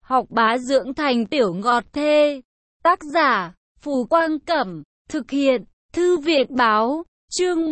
học bá dưỡng thành tiểu ngọt thê. Tác giả, Phù Quang Cẩm, thực hiện, Thư viện Báo, chương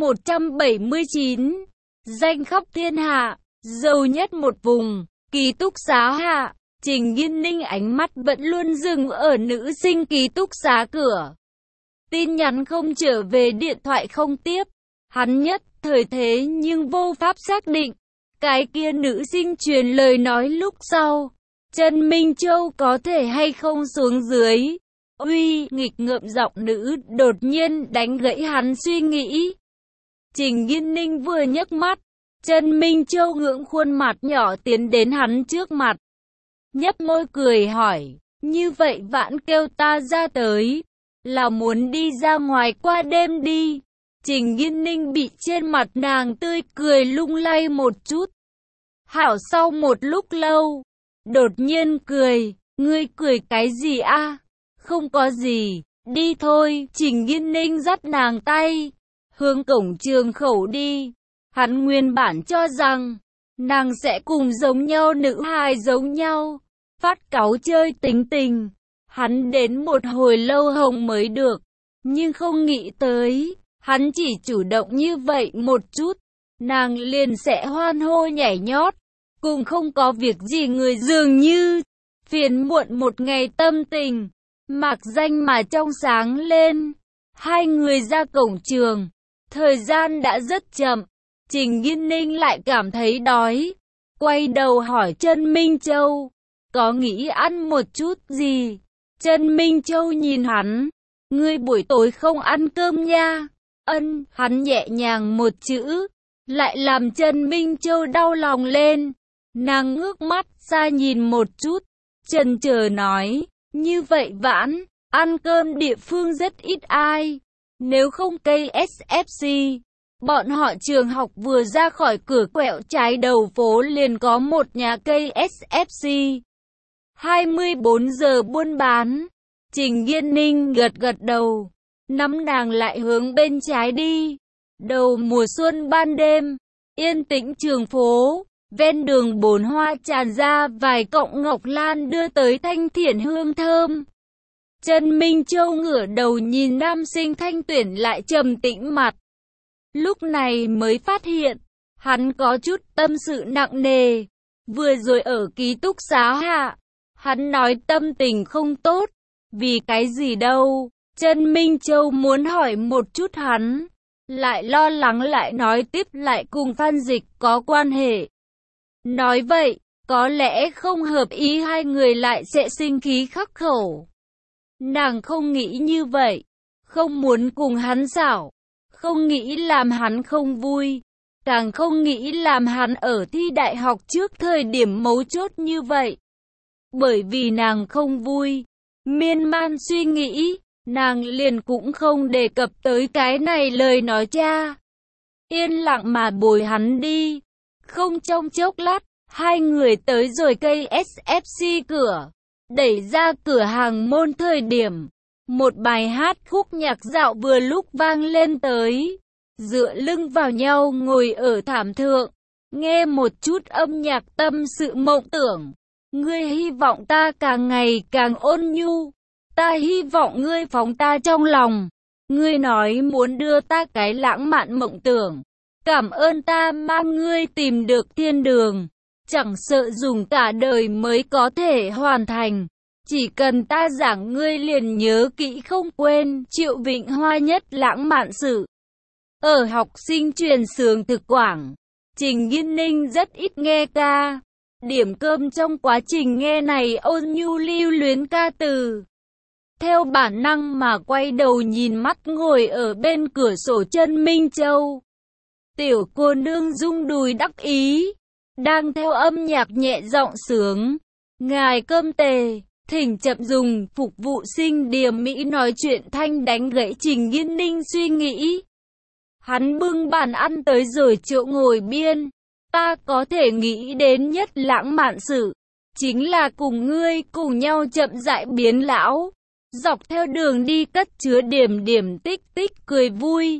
179. Danh khắp thiên hạ, giàu nhất một vùng, ký túc xá hạ. Trình Nghiên Ninh ánh mắt vẫn luôn dừng ở nữ sinh ký túc xá cửa. Tin nhắn không trở về, điện thoại không tiếp. Hắn nhất thời thế nhưng vô pháp xác định. Cái kia nữ sinh truyền lời nói lúc sau, Trần Minh Châu có thể hay không xuống dưới. Uy, nghịch ngợm giọng nữ đột nhiên đánh gãy hắn suy nghĩ. Trình Nghiên Ninh vừa nhấc mắt, Trần Minh Châu ngưỡng khuôn mặt nhỏ tiến đến hắn trước mặt. Nhấp môi cười hỏi, như vậy Vãn kêu ta ra tới, là muốn đi ra ngoài qua đêm đi. Trình Nghiên Ninh bị trên mặt nàng tươi cười lung lay một chút. Hảo sau một lúc lâu, đột nhiên cười, ngươi cười cái gì a? Không có gì, đi thôi. Trình Nghiên Ninh dắt nàng tay, hướng cổng trường khẩu đi. Hắn nguyên bản cho rằng, nàng sẽ cùng giống nhau nữ hài giống nhau, phát cáu chơi tính tình. Hắn đến một hồi lâu hồng mới được, nhưng không nghĩ tới, hắn chỉ chủ động như vậy một chút, nàng liền sẽ hoan hô nhảy nhót, cùng không có việc gì người dường như. Phiền muộn một ngày tâm tình, mạc danh mà trong sáng lên. Hai người ra cổng trường, thời gian đã rất chậm. Trình Nghiên Ninh lại cảm thấy đói, quay đầu hỏi Trần Minh Châu, có nghĩ ăn một chút gì? Trần Minh Châu nhìn hắn, ngươi buổi tối không ăn cơm nha. Ân, hắn nhẹ nhàng một chữ, lại làm Trần Minh Châu đau lòng lên. Nàng ngước mắt ra nhìn một chút, chần chờ nói, như vậy Vãn, ăn cơm địa phương rất ít ai, nếu không KSFC. Bọn họ trường học vừa ra khỏi cửa quẹo trái đầu phố liền có một nhà KSFC. 24 giờ buôn bán. Trình Nghiên Ninh gật gật đầu, nắm nàng lại hướng bên trái đi. Đầu mùa xuân ban đêm, yên tĩnh trường phố, ven đường bồn hoa tràn ra vài cọng ngọc lan đưa tới thanh thiện hương thơm. Trần Minh Châu ngửa đầu nhìn nam sinh thanh tuyển lại trầm tĩnh mặt. Lúc này mới phát hiện, hắn có chút tâm sự nặng nề. Vừa rồi ở ký túc xá hạ, hắn nói tâm tình không tốt. Vì cái gì đâu? Trần Minh Châu muốn hỏi một chút hắn, lại lo lắng lại nói tiếp lại cùng Phan Dịch có quan hệ. Nói vậy, có lẽ không hợp ý hai người lại sẽ sinh khí khắc khẩu. Nàng không nghĩ như vậy, không muốn cùng hắn xảo, không nghĩ làm hắn không vui, càng không nghĩ làm hắn ở thi đại học trước thời điểm mấu chốt như vậy. Bởi vì nàng không vui, miên man suy nghĩ, nàng liền cũng không đề cập tới cái này lời nói cha. Yên lặng mà bồi hắn đi. Không trong chốc lát, hai người tới rồi cây SFC cửa. Đẩy ra cửa hàng môn thời điểm, một bài hát khúc nhạc dạo vừa lúc vang lên tới. Dựa lưng vào nhau ngồi ở thảm thượng, nghe một chút âm nhạc tâm sự mộng tưởng. Ngươi hy vọng ta càng ngày càng ôn nhu, ta hy vọng ngươi phóng ta trong lòng. Ngươi nói muốn đưa ta cái lãng mạn mộng tưởng, cảm ơn ta mang ngươi tìm được thiên đường, chẳng sợ dùng cả đời mới có thể hoàn thành. Chỉ cần ta giảng ngươi liền nhớ kỹ không quên. Triệu Vịnh Hoa nhất lãng mạn sự. Ở học sinh truyền xướng thực quảng, Trình Nghiên Ninh rất ít nghe ca. Điểm cơm trong quá trình nghe này ôn nhu lưu luyến ca từ. Theo bản năng mà quay đầu nhìn mắt ngồi ở bên cửa sổ Trần Minh Châu. Tiểu cô nương rung đùi đắc ý, đang theo âm nhạc nhẹ giọng sướng. Ngài cơm tề, thỉnh chậm dùng. Phục vụ sinh điềm mỹ nói chuyện thanh đánh gãy Trình Nghiên Ninh suy nghĩ. Hắn bưng bàn ăn tới rồi chỗ ngồi biên. Ta có thể nghĩ đến nhất lãng mạn sự, chính là cùng ngươi cùng nhau chậm rãi biến lão. Dọc theo đường đi cất chứa điểm điểm tích tích cười vui.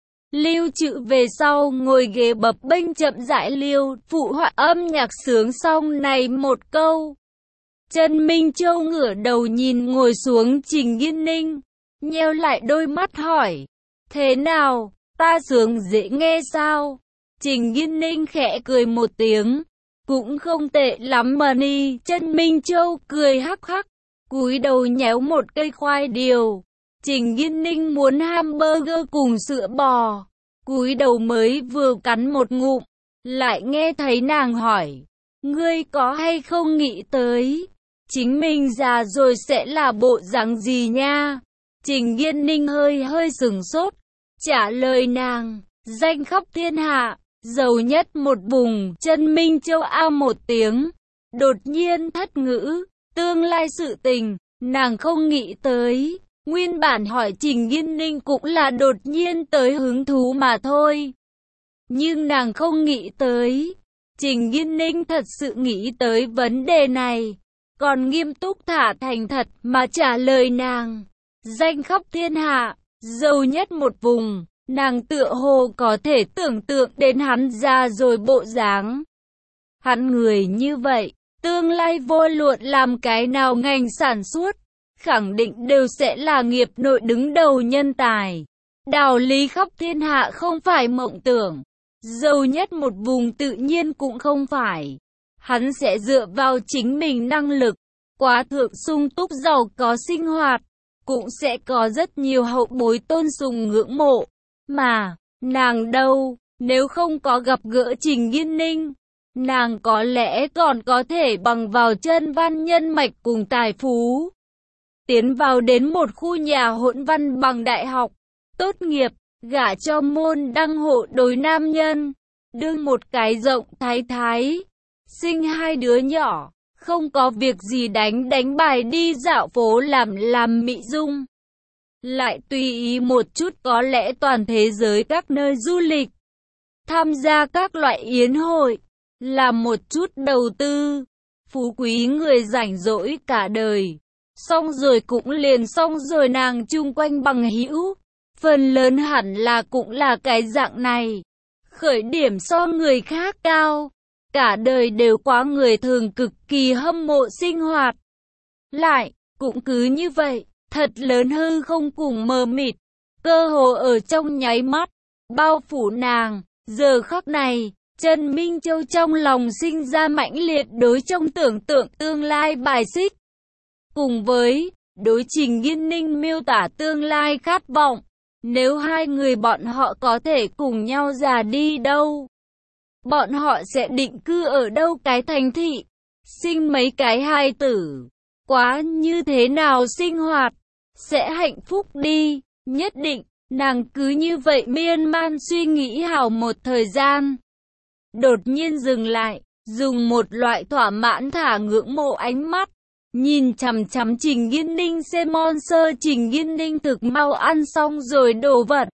Lưu Trự về sau ngồi ghế bập bênh chậm rãi liêu, phụ họa âm nhạc sướng xong này một câu. Trần Minh Châu ngửa đầu nhìn ngồi xuống Trình Nghiên Ninh, nheo lại đôi mắt hỏi, thế nào, ta sướng dễ nghe sao? Trình Nghiên Ninh khẽ cười một tiếng, cũng không tệ lắm mà ni. Trần Minh Châu cười hắc hắc, cúi đầu nhéo một cây khoai điều. Trình Nghiên Ninh muốn hamburger cùng sữa bò, cúi đầu mới vừa cắn một ngụm, lại nghe thấy nàng hỏi, ngươi có hay không nghĩ tới, chính mình già rồi sẽ là bộ dáng gì nha? Trình Nghiên Ninh hơi sửng sốt, trả lời nàng, danh khắp thiên hạ, giàu nhất một vùng. Trần Minh Châu a một tiếng, đột nhiên thất ngữ, tương lai sự tình, nàng không nghĩ tới. Nguyên bản hỏi Trình Nghiên Ninh cũng là đột nhiên tới hứng thú mà thôi. Nhưng nàng không nghĩ tới, Trình Nghiên Ninh thật sự nghĩ tới vấn đề này, còn nghiêm túc thả thành thật mà trả lời nàng. Danh khắp thiên hạ, giàu nhất một vùng, nàng tựa hồ có thể tưởng tượng đến hắn già rồi bộ dáng. Hắn người như vậy, tương lai vô luận làm cái nào ngành sản xuất, khẳng định đều sẽ là nghiệp nội đứng đầu nhân tài. Đạo lý khắp thiên hạ không phải mộng tưởng, giàu nhất một vùng tự nhiên cũng không phải. Hắn sẽ dựa vào chính mình năng lực, quá thượng sung túc giàu có sinh hoạt, cũng sẽ có rất nhiều hậu bối tôn sùng ngưỡng mộ. Mà, nàng đâu, nếu không có gặp gỡ Trình Nghiên Ninh, nàng có lẽ còn có thể bằng vào chân văn nhân mạch cùng tài phú, tiến vào đến một khu nhà hỗn văn bằng đại học, tốt nghiệp, gả cho môn đăng hộ đối nam nhân, đương một cái rộng thái thái, sinh hai đứa nhỏ, không có việc gì đánh bài đi dạo phố làm mỹ dung. Lại tùy ý một chút có lẽ toàn thế giới các nơi du lịch, tham gia các loại yến hội, làm một chút đầu tư, phú quý người rảnh rỗi cả đời. Xong rồi cũng liền xong rồi, nàng chung quanh bằng hữu, phần lớn hẳn là cũng là cái dạng này. Khởi điểm so người khác cao, cả đời đều quá người thường cực kỳ hâm mộ sinh hoạt. Lại, cũng cứ như vậy, thật lớn hư không cùng mờ mịt, cơ hồ ở trong nháy mắt, bao phủ nàng. Giờ khắc này, Trần Minh Châu trong lòng sinh ra mãnh liệt đối trong tưởng tượng tương lai bài xích. Cùng với đối Trình Nghiên Ninh miêu tả tương lai khát vọng, nếu hai người bọn họ có thể cùng nhau già đi đâu, bọn họ sẽ định cư ở đâu cái thành thị, sinh mấy cái hài tử, quá như thế nào sinh hoạt, sẽ hạnh phúc đi, nhất định. Nàng cứ như vậy miên man suy nghĩ hào một thời gian, đột nhiên dừng lại, dùng một loại thỏa mãn thả ngưỡng mộ ánh mắt, nhìn chằm chằm Trình Nghiên Ninh xem monster. Trình Nghiên Ninh thực mau ăn xong rồi đồ vật,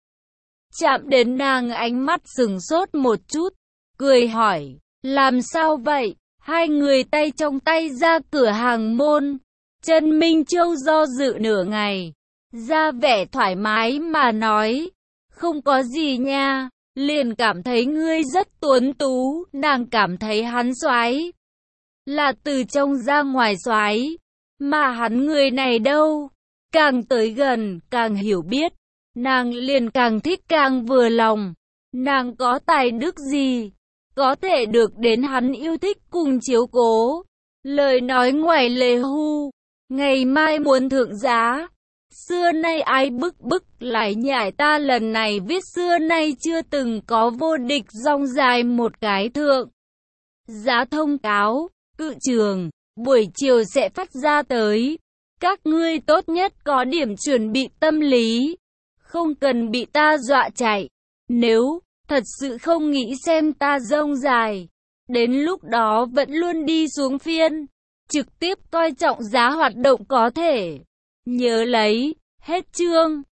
chạm đến nàng ánh mắt sừng sốt một chút, cười hỏi, làm sao vậy? Hai người tay trong tay ra cửa hàng môn. Trần Minh Châu do dự nửa ngày, ra vẻ thoải mái mà nói, không có gì nha, liền cảm thấy ngươi rất tuấn tú. Nàng cảm thấy hắn soái, là từ trong ra ngoài soái, mà hắn người này đâu, càng tới gần, càng hiểu biết, nàng liền càng thích càng vừa lòng. Nàng có tài đức gì, có thể được đến hắn yêu thích cùng chiếu cố. Lời nói ngoài lề hu, ngày mai muốn thượng giá. Xưa nay ai bức lại nhảy, ta lần này viết xưa nay chưa từng có vô địch rong dài một cái thượng giá thông cáo, cự trường, buổi chiều sẽ phát ra tới. Các ngươi tốt nhất có điểm chuẩn bị tâm lý, không cần bị ta dọa chạy. Nếu thật sự không nghĩ xem ta rông dài, đến lúc đó vẫn luôn đi xuống phiên, trực tiếp coi trọng giá hoạt động có thể. Nhớ lấy, hết chương.